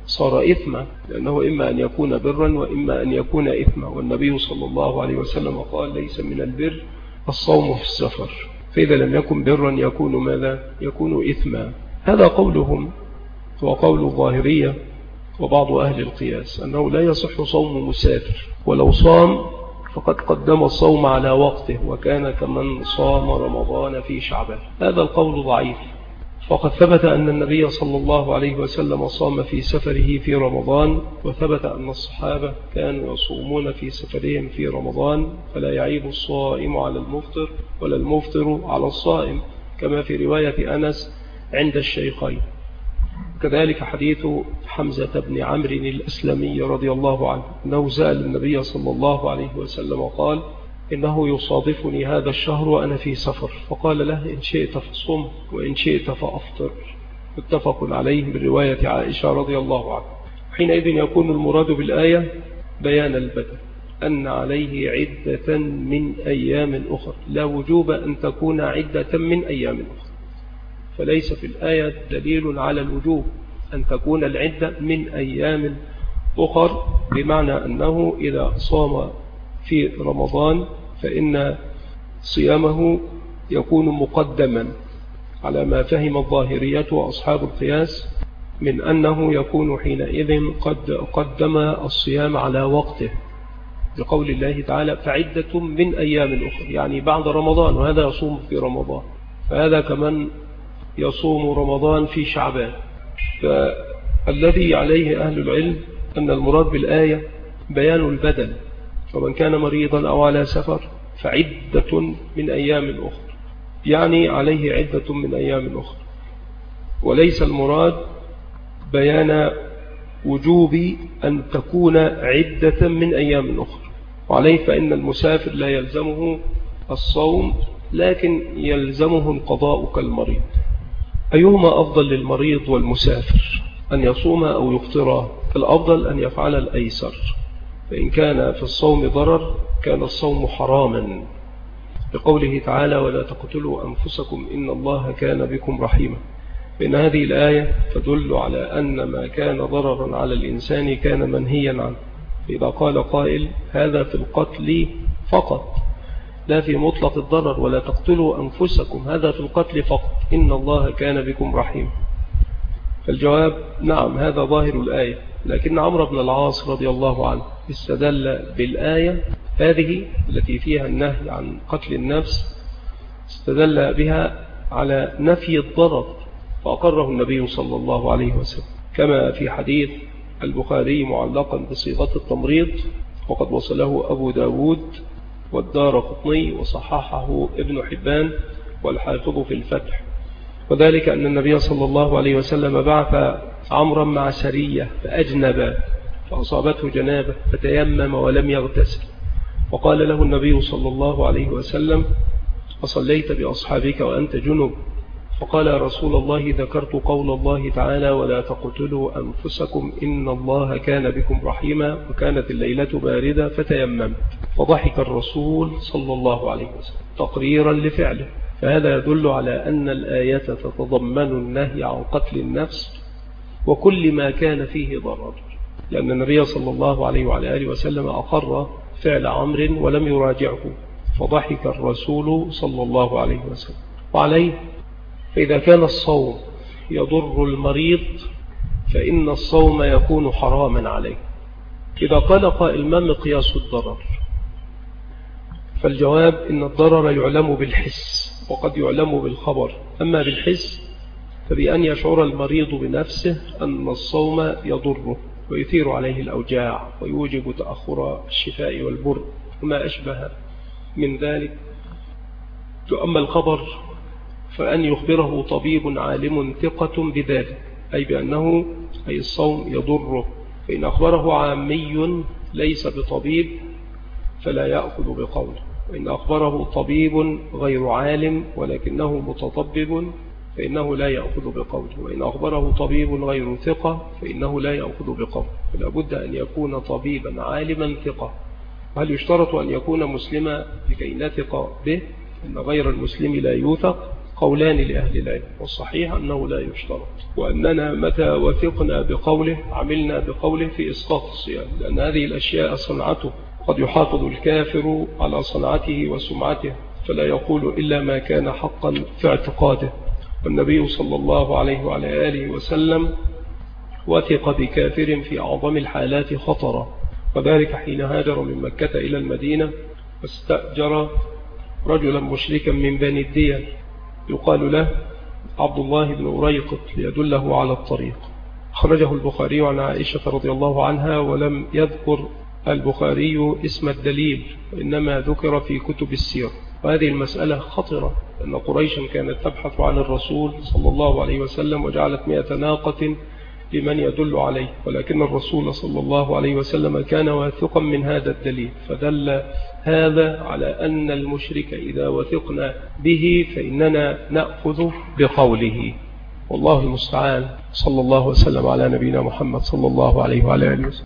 صار إثما، لأنه إما أن يكون برا وإما أن يكون إثما. والنبي صلى الله عليه وسلم قال ليس من البر الصوم في السفر، فإذا لم يكن برا يكون ماذا؟ يكون إثما. هذا قولهم وقول الظاهرية وبعض أهل القياس أنه لا يصح صوم مسافر، ولو صام فقد قدم الصوم على وقته وكان كمن صام رمضان في شعبان. هذا القول ضعيف، فقد ثبت أن النبي صلى الله عليه وسلم صام في سفره في رمضان، وثبت أن الصحابة كانوا يصومون في سفرهم في رمضان، فلا يعيب الصائم على المفطر ولا المفطر على الصائم، كما في رواية أنس عند الشيخين. كذلك حديث حمزة بن عمرو الأسلمي رضي الله عنه أنه سأل النبي صلى الله عليه وسلم قال إنه يصادفني هذا الشهر وأنا في سفر، فقال له إن شئت فصم وإن شئت فأفطر، متفق عليه من رواية عائشة رضي الله عنها. حينئذ يكون المراد بالآية بيان البدل، أن عليه عدة من أيام أخرى، لا وجوب أن تكون عدة من أيام أخرى، فليس في الآية دليل على الوجوب أن تكون العدة من أيام أخر، بمعنى أنه إذا صام في رمضان فإن صيامه يكون مقدما على ما فهم الظاهرية وأصحاب القياس من أنه يكون حينئذ قد قدم الصيام على وقته، بقول الله تعالى فعدة من أيام أخر، يعني بعد رمضان، وهذا يصوم في رمضان، فهذا كمان يصوم رمضان في شعبان. فالذي عليه أهل العلم أن المراد بالآية بيان البدل، ومن كان مريضا أو على سفر فعدة من أيام أخرى، يعني عليه عدة من أيام أخرى، وليس المراد بيان وجوب أن تكون عدة من أيام أخرى. وعليه فإن المسافر لا يلزمه الصوم، لكن يلزمه القضاء كالمريض. أيهما أفضل للمريض والمسافر، أن يصوم أو يفطر؟ الأفضل أن يفعل الأيسر، فإن كان في الصوم ضرر كان الصوم حراما، لقوله تعالى ولا تقتلوا أنفسكم إن الله كان بكم رحيما. فإن هذه الآية تدل على أن ما كان ضررا على الإنسان كان منهيا عنه. فإذا قال قائل هذا في القتل فقط لا في مطلق الضرر، ولا تقتلوا أنفسكم هذا في القتل فقط إن الله كان بكم رحيما، فالجواب نعم هذا ظاهر الآية. لكن عمرو بن العاص رضي الله عنه استدل بالآية هذه التي فيها النهي عن قتل النفس، استدل بها على نفي الضرر، فأقره النبي صلى الله عليه وسلم، كما في حديث البخاري معلقا بصيغة التمريض، وقد وصله أبو داود والدارقطني وصححه ابن حبان والحافظ في الفتح. وذلك أن النبي صلى الله عليه وسلم بعث عمرا مع سرية فأجنب فأصابته جنابة فتيمم ولم يغتسل، وقال له النبي صلى الله عليه وسلم أصليت بأصحابك وأنت جنب؟ فقال يا رسول الله ذكرت قول الله تعالى ولا تقتلوا أنفسكم إن الله كان بكم رحيما، وكانت الليلة باردة فتيممت، فضحك الرسول صلى الله عليه وسلم تقريرا لفعله. فهذا يدل على أن الآية تتضمن النهي عن قتل النفس وكل ما كان فيه ضرر، لأن النبي صلى الله عليه وعلى آله وسلم أقر فعل عمرو ولم يراجعه، فضحك الرسول صلى الله عليه وسلم. وعليه فإذا كان الصوم يضر المريض فإن الصوم يكون حراما عليه. إذا قال قائل ما مقياس الضرر؟ فالجواب إن الضرر يعلم بالحس وقد يعلم بالخبر. أما بالحس فبأن يشعر المريض بنفسه أن الصوم يضره ويثير عليه الأوجاع ويوجب تأخر الشفاء والبر وما أشبه من ذلك. أما الخبر فأن يخبره طبيب عالم ثقة بذلك، أي بأنه أي الصوم يضره، فإن أخبره عامي ليس بطبيب فلا يأخذ بقوله، وإن أخبره طبيب غير عالم ولكنه متطبب فإنه لا يأخذ بقوله، وإن أخبره طبيب غير ثقة فإنه لا يأخذ بقوله. فلا بد أن يكون طبيبا عالما ثقة. وهل يشترط أن يكون مسلما لكي نثق به؟ إن غير المسلم لا يوثق. قولان لأهل العلم، والصحيح أنه لا يشترط، وأننا متى وثقنا بقوله عملنا بقوله في إسقاط الصيام، لأن هذه الأشياء صنعته، قد يحافظ الكافر على صنعته وسمعته فلا يقول إلا ما كان حقا في اعتقاده. والنبي صلى الله عليه وعلى آله وسلم وثق بكافر في أعظم الحالات خطرا، وذلك حين هاجر من مكة إلى المدينة واستأجر رجلا مشركا من بني الديل يقال له عبد الله بن أريقط ليدله على الطريق. خرجه البخاري عن عائشة رضي الله عنها، ولم يذكر البخاري اسم الدليل، وإنما ذكر في كتب السير. وهذه المسألة خطرة، أن قريشا كانت تبحث عن الرسول صلى الله عليه وسلم وجعلت 100 ناقة لمن يدل عليه، ولكن الرسول صلى الله عليه وسلم كان واثقا من هذا الدليل، فدل هذا على أن المشرك إذا وثقنا به فإننا نأخذ بقوله، والله المستعان. صلى الله وسلم على نبينا محمد صلى الله عليه وعلى آله وسلم.